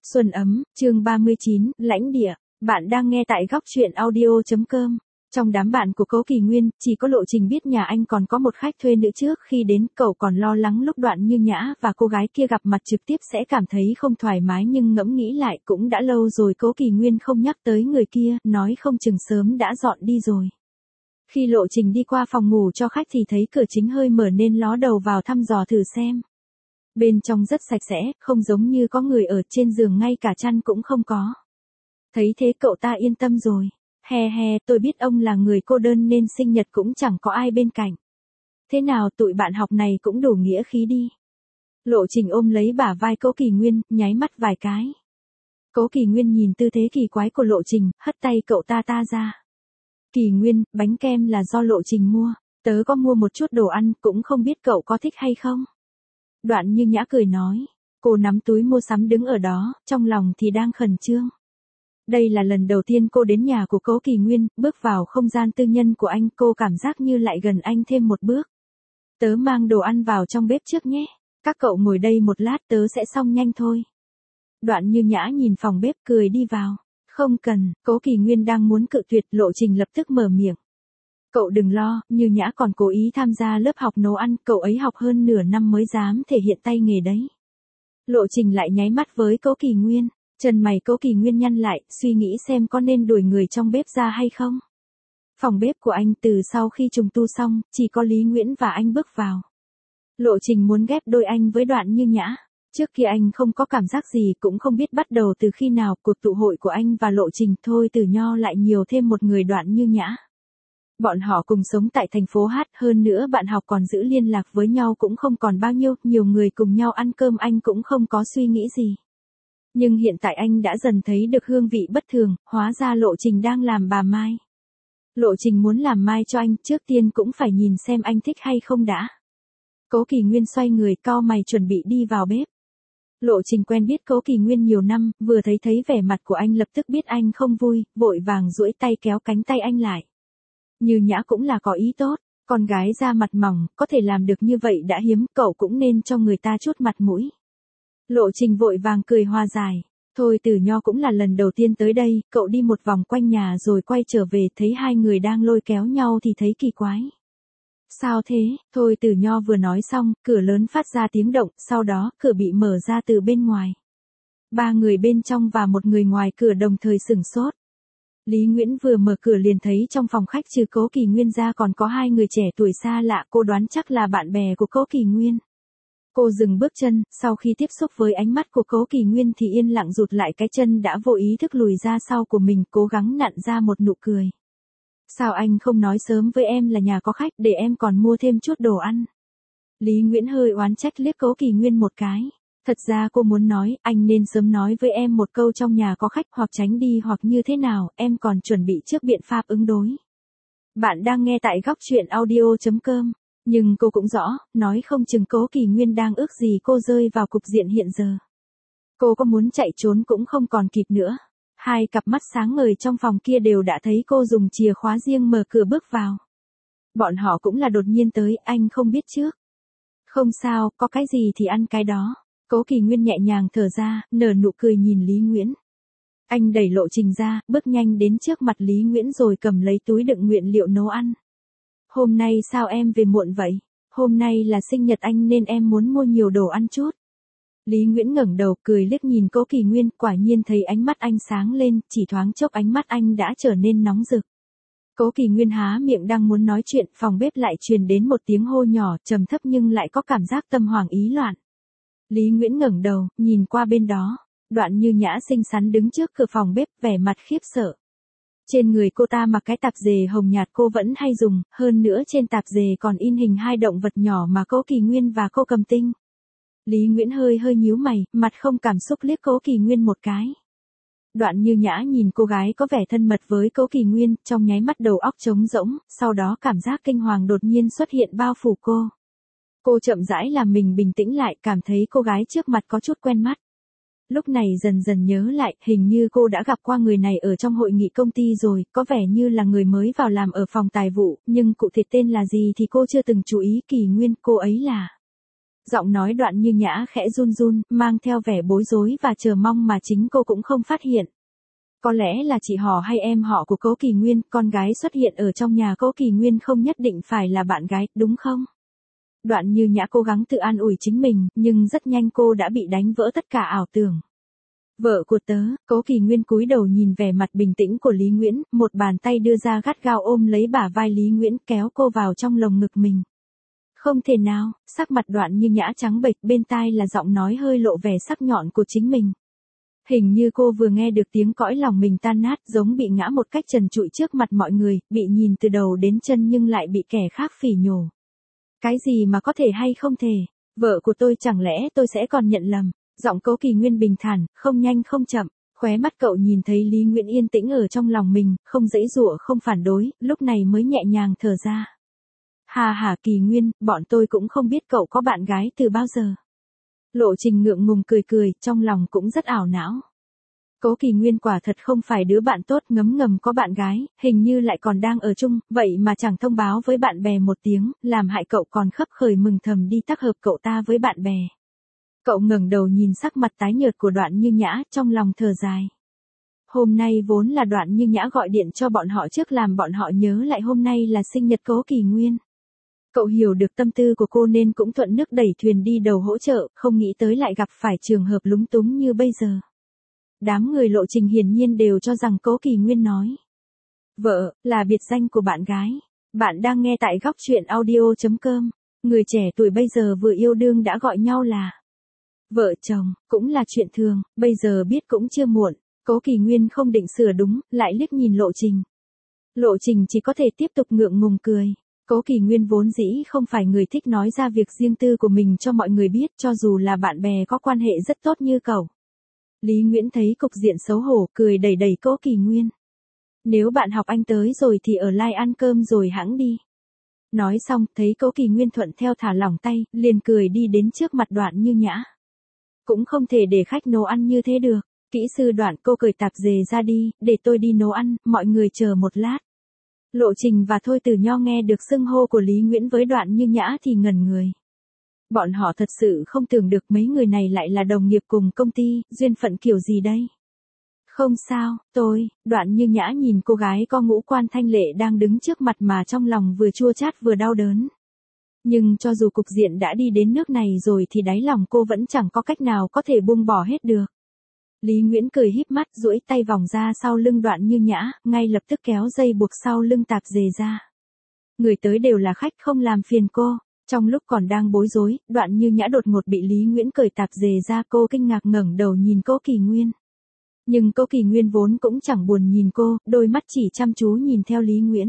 Xuân ấm, chương 39, lãnh địa. Bạn đang nghe tại góc truyện audio.com. Trong đám bạn của Cố Kỳ Nguyên, chỉ có Lộ Trình biết nhà anh còn có một khách thuê nữ trước khi đến, cậu còn lo lắng lúc Đoạn Như Nhã và cô gái kia gặp mặt trực tiếp sẽ cảm thấy không thoải mái, nhưng ngẫm nghĩ lại cũng đã lâu rồi Cố Kỳ Nguyên không nhắc tới người kia, nói không chừng sớm đã dọn đi rồi. Khi Lộ Trình đi qua phòng ngủ cho khách thì thấy cửa chính hơi mở nên ló đầu vào thăm dò thử xem. Bên trong rất sạch sẽ, không giống như có người ở, trên giường ngay cả chăn cũng không có. Thấy thế cậu ta yên tâm rồi. Tôi biết ông là người cô đơn nên sinh nhật cũng chẳng có ai bên cạnh. Thế nào tụi bạn học này cũng đủ nghĩa khí đi. Lộ Trình ôm lấy bả vai Cố Kỳ Nguyên, nháy mắt vài cái. Cố Kỳ Nguyên nhìn tư thế kỳ quái của Lộ Trình, hất tay cậu ta ra. Kỳ Nguyên, bánh kem là do Lộ Trình mua, tớ có mua một chút đồ ăn, cũng không biết cậu có thích hay không. Đoạn Như Nhã cười nói, cô nắm túi mua sắm đứng ở đó, trong lòng thì đang khẩn trương. Đây là lần đầu tiên cô đến nhà của Cố Kỳ Nguyên, bước vào không gian tư nhân của anh, cô cảm giác như lại gần anh thêm một bước. Tớ mang đồ ăn vào trong bếp trước nhé, các cậu ngồi đây một lát tớ sẽ xong nhanh thôi. Đoạn Như Nhã nhìn phòng bếp cười đi vào. Không cần, Cố Kỳ Nguyên đang muốn cự tuyệt, Lộ Trình lập tức mở miệng. Cậu đừng lo, Như Nhã còn cố ý tham gia lớp học nấu ăn, cậu ấy học hơn nửa năm mới dám thể hiện tay nghề đấy. Lộ Trình lại nháy mắt với Cố Kỳ Nguyên, chân mày Cố Kỳ Nguyên nhăn lại, suy nghĩ xem có nên đuổi người trong bếp ra hay không. Phòng bếp của anh từ sau khi trùng tu xong, chỉ có Lý Nguyễn và anh bước vào. Lộ Trình muốn ghép đôi anh với Đoạn Như Nhã. Trước kia anh không có cảm giác gì, cũng không biết bắt đầu từ khi nào cuộc tụ hội của anh và Lộ Trình, thôi từ Nho lại nhiều thêm một người Đoạn Như Nhã. Bọn họ cùng sống tại thành phố Hát, hơn nữa bạn học còn giữ liên lạc với nhau cũng không còn bao nhiêu, nhiều người cùng nhau ăn cơm anh cũng không có suy nghĩ gì. Nhưng hiện tại anh đã dần thấy được hương vị bất thường, hóa ra Lộ Trình đang làm bà Mai. Lộ Trình muốn làm Mai cho anh, trước tiên cũng phải nhìn xem anh thích hay không đã. Cố Kỳ Nguyên xoay người cau mày chuẩn bị đi vào bếp. Lộ Trình quen biết Cố Kỳ Nguyên nhiều năm, vừa thấy vẻ mặt của anh lập tức biết anh không vui, vội vàng duỗi tay kéo cánh tay anh lại. Như Nhã cũng là có ý tốt, con gái da mặt mỏng, có thể làm được như vậy đã hiếm, cậu cũng nên cho người ta chút mặt mũi. Lộ Trình vội vàng cười hòa giải, thôi từ Nho cũng là lần đầu tiên tới đây, cậu đi một vòng quanh nhà rồi quay trở về, thấy hai người đang lôi kéo nhau thì thấy kỳ quái. Sao thế? Thôi từ Nho vừa nói xong, cửa lớn phát ra tiếng động, sau đó cửa bị mở ra từ bên ngoài. Ba người bên trong và một người ngoài cửa đồng thời sửng sốt. Lý Nguyễn vừa mở cửa liền thấy trong phòng khách trừ Cố Kỳ Nguyên ra còn có hai người trẻ tuổi xa lạ, cô đoán chắc là bạn bè của Cố Kỳ Nguyên. Cô dừng bước chân, sau khi tiếp xúc với ánh mắt của Cố Kỳ Nguyên thì yên lặng rụt lại cái chân đã vô ý thức lùi ra sau của mình, cố gắng nặn ra một nụ cười. Sao anh không nói sớm với em là nhà có khách để em còn mua thêm chút đồ ăn? Lý Nguyễn hơi oán trách liếc Cố Kỳ Nguyên một cái. Thật ra cô muốn nói, anh nên sớm nói với em một câu trong nhà có khách, hoặc tránh đi hoặc như thế nào, em còn chuẩn bị trước biện pháp ứng đối. Bạn đang nghe tại góc truyện audio.com. Nhưng cô cũng rõ, nói không chừng Cố Kỳ Nguyên đang ước gì cô rơi vào cục diện hiện giờ. Cô có muốn chạy trốn cũng không còn kịp nữa. Hai cặp mắt sáng ngời trong phòng kia đều đã thấy cô dùng chìa khóa riêng mở cửa bước vào. Bọn họ cũng là đột nhiên tới, anh không biết trước. Không sao, có cái gì thì ăn cái đó. Cố Kỳ Nguyên nhẹ nhàng thở ra, nở nụ cười nhìn Lý Nguyễn. Anh đẩy Lộ Trình ra, bước nhanh đến trước mặt Lý Nguyễn rồi cầm lấy túi đựng nguyên liệu nấu ăn. Hôm nay sao em về muộn vậy? Hôm nay là sinh nhật anh nên em muốn mua nhiều đồ ăn chút. Lý Nguyễn ngẩng đầu cười liếc nhìn Cố Kỳ Nguyên, quả nhiên thấy ánh mắt anh sáng lên, chỉ thoáng chốc ánh mắt anh đã trở nên nóng rực. Cố Kỳ Nguyên há miệng đang muốn nói chuyện, phòng bếp lại truyền đến một tiếng hô nhỏ, trầm thấp nhưng lại có cảm giác tâm hoảng ý loạn. Lý Nguyễn ngẩng đầu, nhìn qua bên đó, Đoạn Như Nhã xinh xắn đứng trước cửa phòng bếp, vẻ mặt khiếp sợ. Trên người cô ta mặc cái tạp dề hồng nhạt cô vẫn hay dùng, hơn nữa trên tạp dề còn in hình hai động vật nhỏ mà Cố Kỳ Nguyên và cô Cầm Tinh. Lý Nguyễn hơi nhíu mày, mặt không cảm xúc liếc Cố Kỳ Nguyên một cái. Đoạn Như Nhã nhìn cô gái có vẻ thân mật với Cố Kỳ Nguyên, trong nháy mắt đầu óc trống rỗng, sau đó cảm giác kinh hoàng đột nhiên xuất hiện bao phủ cô. Cô chậm rãi làm mình bình tĩnh lại, cảm thấy cô gái trước mặt có chút quen mắt. Lúc này dần dần nhớ lại, hình như cô đã gặp qua người này ở trong hội nghị công ty rồi, có vẻ như là người mới vào làm ở phòng tài vụ, nhưng cụ thể tên là gì thì cô chưa từng chú ý. Kỳ Nguyên, cô ấy là... Giọng nói Đoạn Như Nhã khẽ run run, mang theo vẻ bối rối và chờ mong mà chính cô cũng không phát hiện. Có lẽ là chị họ hay em họ của Cố Kỳ Nguyên, con gái xuất hiện ở trong nhà Cố Kỳ Nguyên không nhất định phải là bạn gái, đúng không? Đoạn Như Nhã cố gắng tự an ủi chính mình, nhưng rất nhanh cô đã bị đánh vỡ tất cả ảo tưởng. Vợ của tớ, Cố Kỳ Nguyên cúi đầu nhìn vẻ mặt bình tĩnh của Lý Nguyễn, một bàn tay đưa ra gắt gao ôm lấy bả vai Lý Nguyễn kéo cô vào trong lồng ngực mình. Không thể nào, sắc mặt Đoạn Như Nhã trắng bệch, bên tai là giọng nói hơi lộ vẻ sắc nhọn của chính mình. Hình như cô vừa nghe được tiếng cõi lòng mình tan nát, giống bị ngã một cách trần trụi trước mặt mọi người, bị nhìn từ đầu đến chân nhưng lại bị kẻ khác phỉ nhổ. Cái gì mà có thể hay không thể? Vợ của tôi, chẳng lẽ tôi sẽ còn nhận lầm? Giọng Cố Kỳ Nguyên bình thản, không nhanh không chậm. Khóe mắt cậu nhìn thấy Lý Nguyễn yên tĩnh ở trong lòng mình, không giãy giụa không phản đối, lúc này mới nhẹ nhàng thở ra. Hà hà Kỳ Nguyên, bọn tôi cũng không biết cậu có bạn gái từ bao giờ. Lộ Trình ngượng ngùng cười cười, trong lòng cũng rất ảo não. Cố Kỳ Nguyên quả thật không phải đứa bạn tốt, ngấm ngầm có bạn gái, hình như lại còn đang ở chung, vậy mà chẳng thông báo với bạn bè một tiếng, làm hại cậu còn khấp khởi mừng thầm đi tác hợp cậu ta với bạn bè. Cậu ngẩng đầu nhìn sắc mặt tái nhợt của Đoạn Như Nhã, trong lòng thở dài. Hôm nay vốn là Đoạn Như Nhã gọi điện cho bọn họ trước làm bọn họ nhớ lại hôm nay là sinh nhật Cố Kỳ Nguyên. Cậu hiểu được tâm tư của cô nên cũng thuận nước đẩy thuyền đi đầu hỗ trợ, không nghĩ tới lại gặp phải trường hợp lúng túng như bây giờ. Đám người Lộ Trình hiển nhiên đều cho rằng Cố Kỳ Nguyên nói vợ là biệt danh của bạn gái. Bạn đang nghe tại góc truyện audio.com. Người trẻ tuổi bây giờ vừa yêu đương đã gọi nhau là vợ chồng, cũng là chuyện thường, bây giờ biết cũng chưa muộn. Cố Kỳ Nguyên không định sửa đúng, lại liếc nhìn Lộ Trình. Lộ Trình chỉ có thể tiếp tục ngượng ngùng cười. Cố Kỳ Nguyên vốn dĩ không phải người thích nói ra việc riêng tư của mình cho mọi người biết, cho dù là bạn bè có quan hệ rất tốt như cậu. Lý Nguyễn thấy cục diện xấu hổ, cười đẩy đẩy Cố Kỳ Nguyên. Nếu bạn học anh tới rồi thì ở lại ăn cơm rồi hẵng đi. Nói xong, thấy Cố Kỳ Nguyên thuận theo thả lỏng tay, liền cười đi đến trước mặt Đoạn Như Nhã. Cũng không thể để khách nấu ăn như thế được. Kỹ sư Đoạn, cô cởi tạp dề ra đi, để tôi đi nấu ăn, mọi người chờ một lát. Lộ Trình và Thôi Tử Nho nghe được xưng hô của Lý Nguyễn với Đoạn Như Nhã thì ngẩn người. Bọn họ thật sự không tưởng được mấy người này lại là đồng nghiệp cùng công ty, duyên phận kiểu gì đây? Không sao, Đoạn Như Nhã nhìn cô gái có ngũ quan thanh lệ đang đứng trước mặt mà trong lòng vừa chua chát vừa đau đớn. Nhưng cho dù cục diện đã đi đến nước này rồi thì đáy lòng cô vẫn chẳng có cách nào có thể buông bỏ hết được. Lý Nguyễn cười híp mắt, duỗi tay vòng ra sau lưng Đoạn Như Nhã, ngay lập tức kéo dây buộc sau lưng tạp dề ra. Người tới đều là khách, không làm phiền cô. Trong lúc còn đang bối rối, Đoạn Như Nhã đột ngột bị Lý Nguyễn cởi tạp dề ra, cô kinh ngạc ngẩng đầu nhìn Cố Kỳ Nguyên. Nhưng Cố Kỳ Nguyên vốn cũng chẳng buồn nhìn cô, đôi mắt chỉ chăm chú nhìn theo Lý Nguyễn.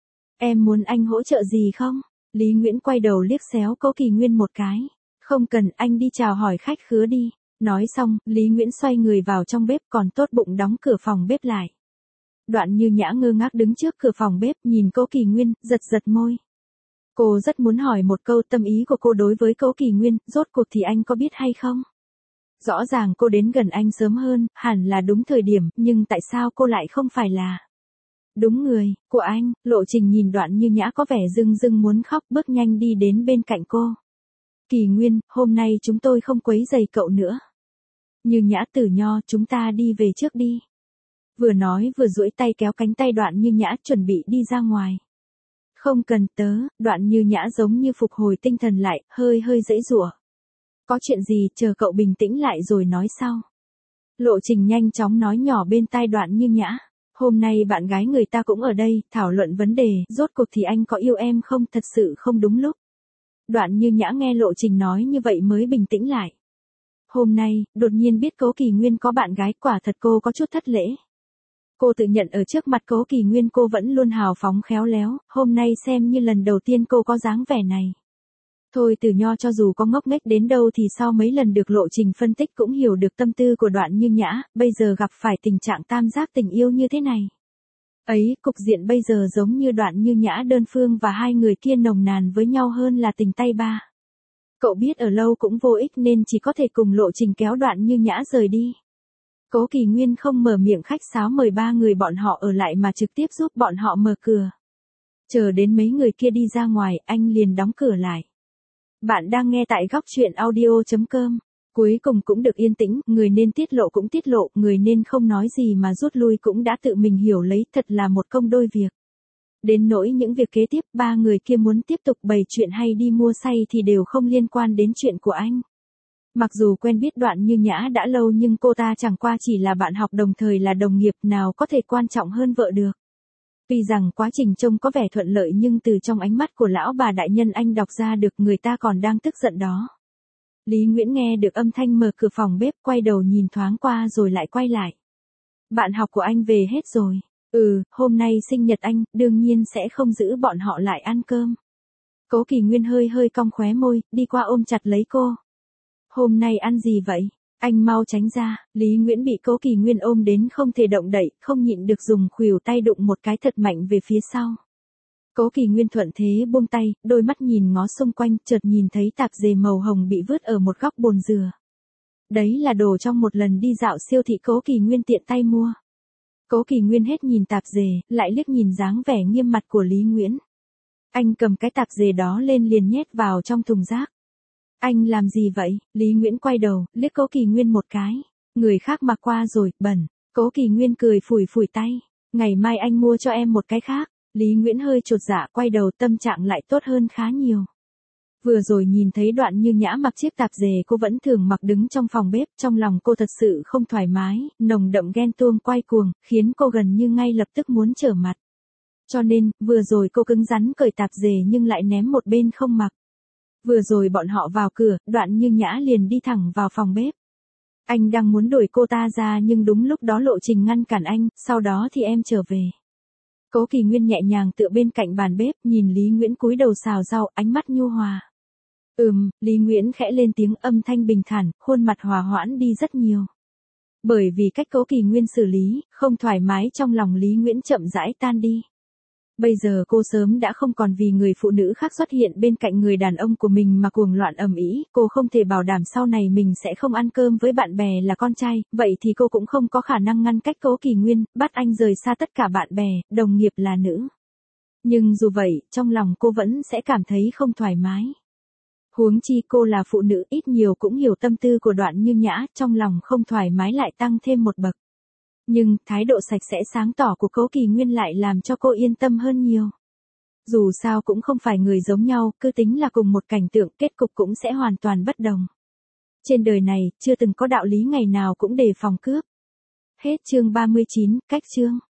Em muốn anh hỗ trợ gì không? Lý Nguyễn quay đầu liếc xéo Cố Kỳ Nguyên một cái. Không cần, anh đi chào hỏi khách khứa đi. Nói xong, Lý Nguyễn xoay người vào trong bếp, còn tốt bụng đóng cửa phòng bếp lại. Đoạn Như Nhã ngơ ngác đứng trước cửa phòng bếp, nhìn Cố Kỳ Nguyên, giật giật môi. Cô rất muốn hỏi một câu, tâm ý của cô đối với Cố Kỳ Nguyên, rốt cuộc thì anh có biết hay không? Rõ ràng cô đến gần anh sớm hơn, hẳn là đúng thời điểm, nhưng tại sao cô lại không phải là đúng người của anh? Lộ Trình nhìn Đoạn Như Nhã có vẻ rưng rưng muốn khóc, bước nhanh đi đến bên cạnh cô. Kỳ Nguyên, hôm nay chúng tôi không quấy rầy cậu nữa. Như Nhã, Tử Nho, chúng ta đi về trước đi. Vừa nói vừa duỗi tay kéo cánh tay Đoạn Như Nhã chuẩn bị đi ra ngoài. Không cần tớ, Đoạn Như Nhã giống như phục hồi tinh thần lại, hơi giãy giụa. Có chuyện gì, chờ cậu bình tĩnh lại rồi nói sau. Lộ Trình nhanh chóng nói nhỏ bên tai Đoạn Như Nhã. Hôm nay bạn gái người ta cũng ở đây, thảo luận vấn đề, rốt cuộc thì anh có yêu em không, thật sự không đúng lúc. Đoạn Như Nhã nghe Lộ Trình nói như vậy mới bình tĩnh lại. Hôm nay, đột nhiên biết Cố Kỳ Nguyên có bạn gái, quả thật cô có chút thất lễ. Cô tự nhận ở trước mặt Cố Kỳ Nguyên cô vẫn luôn hào phóng khéo léo, hôm nay xem như lần đầu tiên cô có dáng vẻ này. Thôi Tử Nho cho dù có ngốc nghếch đến đâu thì sau mấy lần được Lộ Trình phân tích cũng hiểu được tâm tư của Đoạn Như Nhã, bây giờ gặp phải tình trạng tam giác tình yêu như thế này. Ấy, cục diện bây giờ giống như Đoạn Như Nhã đơn phương và hai người kia nồng nàn với nhau hơn là tình tay ba. Cậu biết ở lâu cũng vô ích nên chỉ có thể cùng Lộ Trình kéo Đoạn Như Nhã rời đi. Cố Kỳ Nguyên không mở miệng khách sáo mời ba người bọn họ ở lại mà trực tiếp giúp bọn họ mở cửa. Chờ đến mấy người kia đi ra ngoài, anh liền đóng cửa lại. Bạn đang nghe tại góc chuyện audio.com. Cuối cùng cũng được yên tĩnh, người nên tiết lộ cũng tiết lộ, người nên không nói gì mà rút lui cũng đã tự mình hiểu lấy, thật là một công đôi việc. Đến nỗi những việc kế tiếp, ba người kia muốn tiếp tục bày chuyện hay đi mua say thì đều không liên quan đến chuyện của anh. Mặc dù quen biết Đoạn Như Nhã đã lâu nhưng cô ta chẳng qua chỉ là bạn học đồng thời là đồng nghiệp, nào có thể quan trọng hơn vợ được. Tuy rằng quá trình trông có vẻ thuận lợi nhưng từ trong ánh mắt của lão bà đại nhân anh đọc ra được người ta còn đang tức giận đó. Lý Nguyễn nghe được âm thanh mở cửa phòng bếp, quay đầu nhìn thoáng qua rồi lại quay lại. Bạn học của anh về hết rồi. Hôm nay sinh nhật anh, đương nhiên sẽ không giữ bọn họ lại ăn cơm. Cố Kỳ Nguyên hơi hơi cong khóe môi, đi qua ôm chặt lấy cô. Hôm nay ăn gì vậy? Anh mau tránh ra. Lý Nguyễn bị Cố Kỳ Nguyên ôm đến không thể động đậy, không nhịn được dùng khuỷu tay đụng một cái thật mạnh về phía sau. Cố Kỳ Nguyên thuận thế buông tay, đôi mắt nhìn ngó xung quanh, chợt nhìn thấy tạp dề màu hồng bị vứt ở một góc bồn dừa. Đấy là đồ trong một lần đi dạo siêu thị Cố Kỳ Nguyên tiện tay mua. Cố Kỳ Nguyên hết nhìn tạp dề, lại liếc nhìn dáng vẻ nghiêm mặt của Lý Nguyễn. Anh cầm cái tạp dề đó lên liền nhét vào trong thùng rác. Anh làm gì vậy? Lý Nguyễn quay đầu, liếc Cố Kỳ Nguyên một cái. Người khác mặc qua rồi, bẩn. Cố Kỳ Nguyên cười phủi phủi tay. Ngày mai anh mua cho em một cái khác. Lý Nguyễn hơi chột dạ, quay đầu, tâm trạng lại tốt hơn khá nhiều. Vừa rồi nhìn thấy Đoạn Như Nhã mặc chiếc tạp dề cô vẫn thường mặc đứng trong phòng bếp, trong lòng cô thật sự không thoải mái, nồng đậm ghen tuông quay cuồng, khiến cô gần như ngay lập tức muốn trở mặt. Cho nên, vừa rồi cô cứng rắn cởi tạp dề nhưng lại ném một bên không mặc. Vừa rồi bọn họ vào cửa, Đoạn Như Nhã liền đi thẳng vào phòng bếp. Anh đang muốn đuổi cô ta ra nhưng đúng lúc đó Lộ Trình ngăn cản anh, sau đó thì em trở về. Cố Kỳ Nguyên nhẹ nhàng tựa bên cạnh bàn bếp, nhìn Lý Nguyễn cúi đầu xào rau, ánh mắt nhu hòa. Lý Nguyễn khẽ lên tiếng, âm thanh bình thản, khuôn mặt hòa hoãn đi rất nhiều. Bởi vì cách Cố Kỳ Nguyên xử lý, không thoải mái trong lòng Lý Nguyễn chậm rãi tan đi. Bây giờ cô sớm đã không còn vì người phụ nữ khác xuất hiện bên cạnh người đàn ông của mình mà cuồng loạn ầm ĩ, cô không thể bảo đảm sau này mình sẽ không ăn cơm với bạn bè là con trai, vậy thì cô cũng không có khả năng ngăn cách Cố Kỳ Nguyên, bắt anh rời xa tất cả bạn bè, đồng nghiệp là nữ. Nhưng dù vậy, trong lòng cô vẫn sẽ cảm thấy không thoải mái. Huống chi cô là phụ nữ, ít nhiều cũng hiểu tâm tư của Đoạn Như Nhã, trong lòng không thoải mái lại tăng thêm một bậc. Nhưng, thái độ sạch sẽ sáng tỏ của Cố Kỳ Nguyên lại làm cho cô yên tâm hơn nhiều. Dù sao cũng không phải người giống nhau, cứ tính là cùng một cảnh tượng, kết cục cũng sẽ hoàn toàn bất đồng. Trên đời này, chưa từng có đạo lý ngày nào cũng đề phòng cướp. Hết chương 39, cách chương.